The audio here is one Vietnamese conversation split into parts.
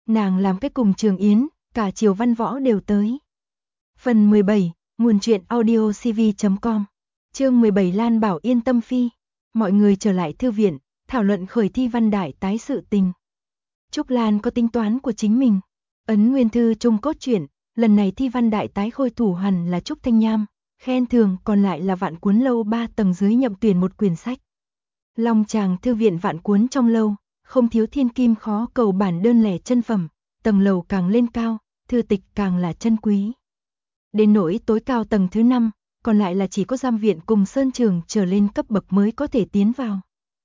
Nàng làm cái cùng Trường Yến, cả Triều Văn Võ đều tới. Phần 17, nguồn truyện audio cv.com. Chương 17 Lan Bảo yên tâm phi. Mọi người trở lại thư viện, thảo luận khởi thi văn đại tái sự tình. Trúc Lan có tính toán của chính mình. Ấn nguyên thư trung cốt truyện, lần này thi văn đại tái khôi thủ hẳn là Trúc Thanh Nham, khen thưởng còn lại là Vạn Cuốn lâu 3 tầng dưới nhậm tuyển một quyển sách. Long Tràng thư viện Vạn Cuốn trong lâu, không thiếu thiên kim khó cầu bản đơn lẻ chân phẩm, tầng lầu càng lên cao, thư tịch càng là chân quý. Đến nỗi tối cao tầng thứ 5, còn lại là chỉ có giam viện cùng sơn trường trở lên cấp bậc mới có thể tiến vào.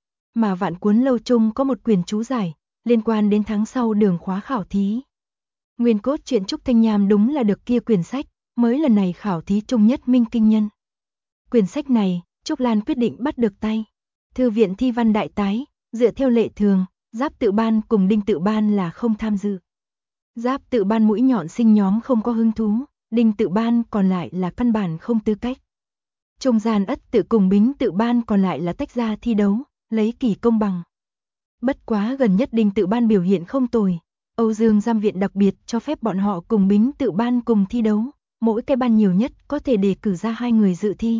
Mà Vạn Cuốn lâu chung có một quyển chú giải, liên quan đến tháng sau đường khóa khảo thí. Nguyên cốt truyện Trúc Thanh Nham đúng là được kia quyển sách, mới lần này khảo thí trung nhất minh kinh nhân. Quyển sách này, Trúc Lan quyết định bắt được tay. Thư viện thi văn đại tái, dựa theo lệ thường, Giáp Tự Ban cùng Đinh Tự Ban là không tham dự. Giáp Tự Ban mũi nhọn sinh nhóm không có hứng thú, Đinh Tự Ban còn lại là căn bản không tư cách. Trung gian Ất Tự cùng Bính Tự Ban còn lại là tách ra thi đấu, lấy kỳ công bằng. Bất quá gần nhất Đinh Tự Ban biểu hiện không tồi, Âu Dương giam viện đặc biệt cho phép bọn họ cùng Bính Tự Ban cùng thi đấu, mỗi cái ban nhiều nhất có thể đề cử ra 2 người dự thi.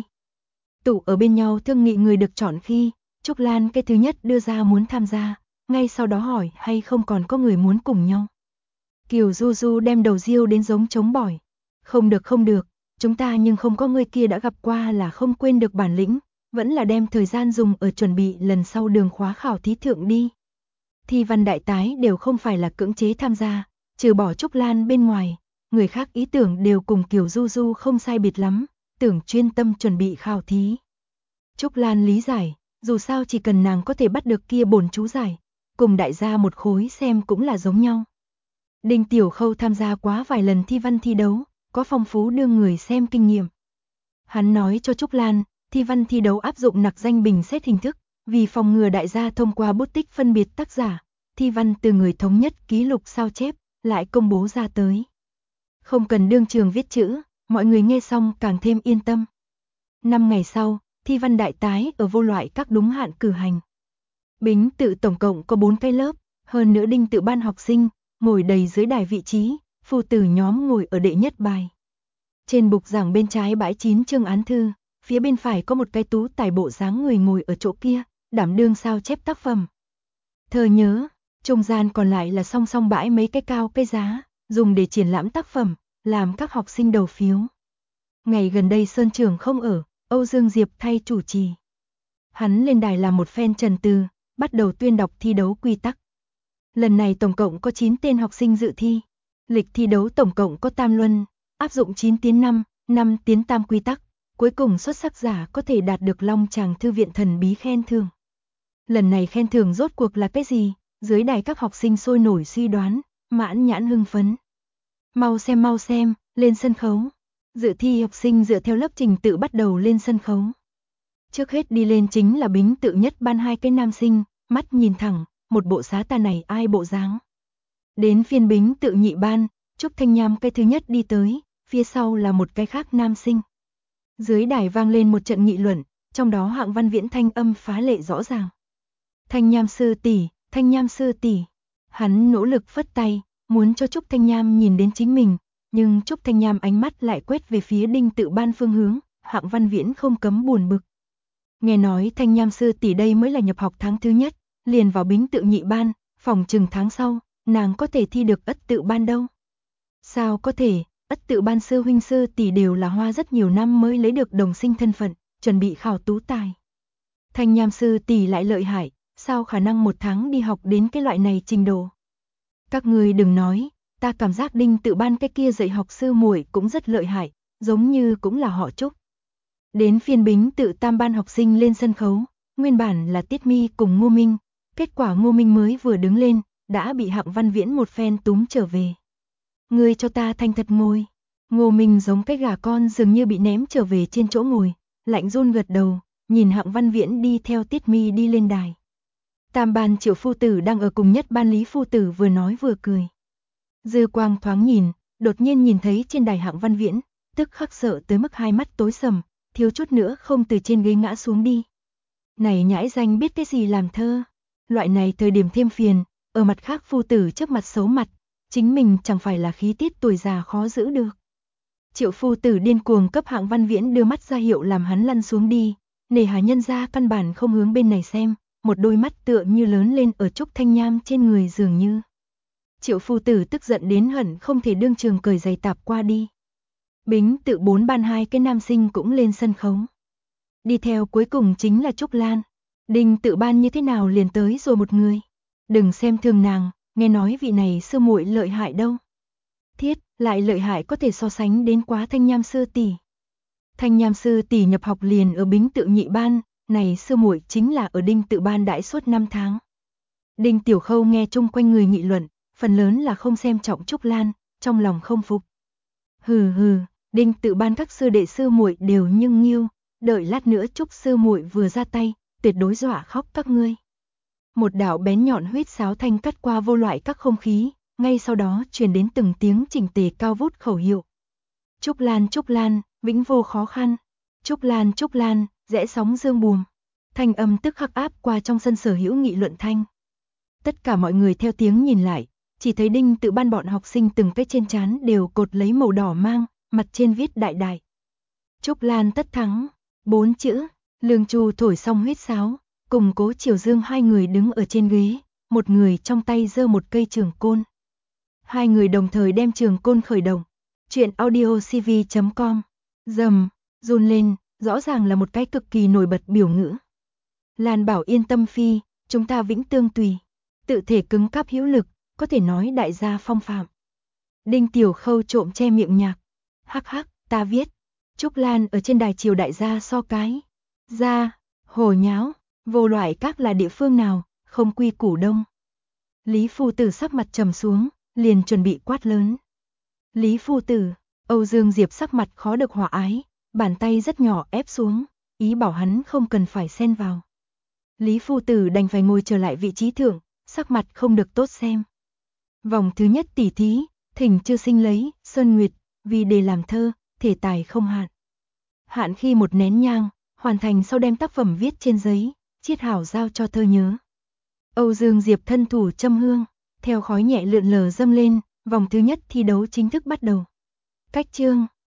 Tụ ở bên nhau thương nghị người được chọn khi, Trúc Lan cái thứ nhất đưa ra muốn tham gia, ngay sau đó hỏi hay không còn có người muốn cùng nhau. Kiều Du Du đem đầu riêu đến giống trống bỏi. Không được, chúng ta nhưng không có người kia đã gặp qua là không quên được bản lĩnh, vẫn là đem thời gian dùng ở chuẩn bị lần sau đường khóa khảo thí thượng đi. Thi văn đại tái đều không phải là cưỡng chế tham gia, trừ bỏ Trúc Lan bên ngoài, người khác ý tưởng đều cùng Kiều Du Du không sai biệt lắm, tưởng chuyên tâm chuẩn bị khảo thí. Trúc Lan lý giải, dù sao chỉ cần nàng có thể bắt được kia bổn chú giải, cùng đại gia một khối xem cũng là giống nhau. Đinh Tiểu Khâu tham gia quá vài lần thi văn thi đấu, có phong phú đưa người xem kinh nghiệm. Hắn nói cho Trúc Lan, thi văn thi đấu áp dụng nặc danh bình xét hình thức, vì phòng ngừa đại gia thông qua bút tích phân biệt tác giả, thi văn từ người thống nhất ký lục sao chép, lại công bố ra tới. Không cần đương trường viết chữ, mọi người nghe xong càng thêm yên tâm. 5 ngày sau, thi văn đại tái ở vô loại các đúng hạn cử hành. Bính Tự tổng cộng có 4 cái lớp, hơn nữa Đinh Tự Ban học sinh, ngồi đầy dưới đài vị trí, phu tử nhóm ngồi ở đệ nhất bài. Trên bục giảng bên trái bãi 9 chương án thư, phía bên phải có một cái tú tài bộ dáng người ngồi ở chỗ kia, đảm đương sao chép tác phẩm. Thơ nhớ, trung gian còn lại là song song bãi mấy cái cao cây giá, dùng để triển lãm tác phẩm, làm các học sinh đầu phiếu. Ngày gần đây Sơn Trường không ở, Âu Dương Diệp thay chủ trì. Hắn lên đài làm một phen trần từ, bắt đầu tuyên đọc thi đấu quy tắc. Lần này tổng cộng có 9 tên học sinh dự thi. Lịch thi đấu tổng cộng có tam luân, áp dụng 9 tiến 5, 5 tiến tam quy tắc. Cuối cùng xuất sắc giả có thể đạt được Long Tràng thư viện thần bí khen thưởng. Lần này khen thưởng rốt cuộc là cái gì? Dưới đài các học sinh sôi nổi suy đoán, mãn nhãn hưng phấn. Mau xem, lên sân khấu. Dự thi học sinh dựa theo lớp trình tự bắt đầu lên sân khấu. Trước hết đi lên chính là Bính Tự nhất ban 2 cái nam sinh, mắt nhìn thẳng, một bộ xá ta này ai bộ dáng. Đến phiên Bính Tự nhị ban, Trúc Thanh Nham cái thứ nhất đi tới, phía sau là một cái khác nam sinh. Dưới đài vang lên một trận nghị luận, trong đó Hạng Văn Viễn thanh âm phá lệ rõ ràng. Thanh Nham sư tỷ. Hắn nỗ lực phất tay, muốn cho Trúc Thanh Nham nhìn đến chính mình, nhưng Trúc Thanh Nham ánh mắt lại quét về phía Đinh Tự Ban phương hướng, Hạng Văn Viễn không cấm buồn bực. Nghe nói Thanh Nham sư tỷ đây mới là nhập học tháng thứ nhất, liền vào Bính Tự nhị ban, phòng chừng tháng sau, nàng có thể thi được Ất Tự Ban đâu. Sao có thể, Ất Tự Ban sư huynh sư tỷ đều là hoa rất nhiều năm mới lấy được đồng sinh thân phận, chuẩn bị khảo tú tài. Thanh Nham sư tỷ lại lợi hại, sao khả năng 1 tháng đi học đến cái loại này trình độ. Các người đừng nói, ta cảm giác Đinh Tự Ban cái kia dạy học sư muội cũng rất lợi hại, giống như cũng là họ Trúc. Đến phiên Bính Tự tam ban học sinh lên sân khấu, nguyên bản là Tiết Mi cùng Ngô Minh, kết quả Ngô Minh mới vừa đứng lên, đã bị Hạng Văn Viễn một phen túm trở về. Ngươi cho ta thành thật ngồi. Ngô Minh giống cái gà con dường như bị ném trở về trên chỗ ngồi, lạnh run gật đầu, nhìn Hạng Văn Viễn đi theo Tiết Mi đi lên đài. Tam ban Triệu phu tử đang ở cùng nhất ban Lý phu tử vừa nói vừa cười. Dư quang thoáng nhìn, đột nhiên nhìn thấy trên đài Hạng Văn Viễn, tức khắc sợ tới mức hai mắt tối sầm, thiếu chút nữa không từ trên ghế ngã xuống đi. Này nhãi danh biết cái gì làm thơ, loại này thời điểm thêm phiền, ở mặt khác phu tử trước mặt xấu mặt, chính mình chẳng phải là khí tiết tuổi già khó giữ được. Triệu phu tử điên cuồng cấp Hạng Văn Viễn đưa mắt ra hiệu làm hắn lăn xuống đi, nề hà nhân ra căn bản không hướng bên này xem, một đôi mắt tựa như lớn lên ở Trúc Thanh Nham trên người dường như. Triệu phu tử tức giận đến hận không thể đương trường cởi giày tạp qua đi. Bính tự bốn ban hai cái nam sinh cũng lên sân khấu. Đi theo cuối cùng chính là Trúc Lan. Đinh tự ban như thế nào liền tới rồi một người. Đừng xem thường nàng, nghe nói vị này sư muội lợi hại đâu. Thiết, lại lợi hại có thể so sánh đến quá Thanh Nham sư tỷ. Thanh Nham sư tỷ nhập học liền ở Bính tự nhị ban, này sư muội chính là ở Đinh tự ban đãi suốt 5 tháng. Đinh Tiểu Khâu nghe chung quanh người nghị luận, phần lớn là không xem trọng Trúc Lan, trong lòng không phục. Hừ hừ, Đinh tự ban các sư đệ sư muội đều nhưng nghiêu, đợi lát nữa Trúc sư muội vừa ra tay, tuyệt đối dọa khóc các ngươi. Một đạo bén nhọn huýt sáo thanh cắt qua vô loại các không khí, ngay sau đó truyền đến từng tiếng chỉnh tề cao vút khẩu hiệu. Trúc Lan, vĩnh vô khó khăn. Trúc Lan, rẽ sóng dương buồm. Thanh âm tức khắc áp qua trong sân sở hữu nghị luận thanh. Tất cả mọi người theo tiếng nhìn lại, chỉ thấy Đinh tự ban bọn học sinh từng cái trên trán đều cột lấy màu đỏ mang, mặt trên viết đại đại. Trúc Lan tất thắng, 4 chữ, Lương Chu thổi xong huýt sáo, cùng Cố Triều Dương hai người đứng ở trên ghế, một người trong tay giơ một cây trường côn. Hai người đồng thời đem trường côn khởi động. Chuyện audiocv.com. Rầm, run lên, rõ ràng là một cái cực kỳ nổi bật biểu ngữ. Lan Bảo yên tâm phi, chúng ta vĩnh tương tùy. Tự thể cứng cáp hữu lực, có thể nói đại gia phong phạm. Đinh Tiểu Khâu trộm che miệng nhạc. Hắc hắc, ta viết. Trúc Lan ở trên đài triều đại gia so cái. Ra, hồ nháo, vô loại các là địa phương nào, không quy củ đông. Lý phu tử sắc mặt trầm xuống, liền chuẩn bị quát lớn. Lý phu tử, Âu Dương Diệp sắc mặt khó được hòa ái, bàn tay rất nhỏ ép xuống, ý bảo hắn không cần phải xen vào. Lý phu tử đành phải ngồi trở lại vị trí thượng, sắc mặt không được tốt xem. Vòng thứ nhất tỉ thí, thỉnh chưa sinh lấy, Sơn Nguyệt, vì để làm thơ, thể tài không hạn. Hạn khi một nén nhang, hoàn thành sau đem tác phẩm viết trên giấy, chiết hảo giao cho thơ nhớ. Âu Dương Diệp thân thủ châm hương, theo khói nhẹ lượn lờ dâng lên, vòng thứ nhất thi đấu chính thức bắt đầu. Cách chương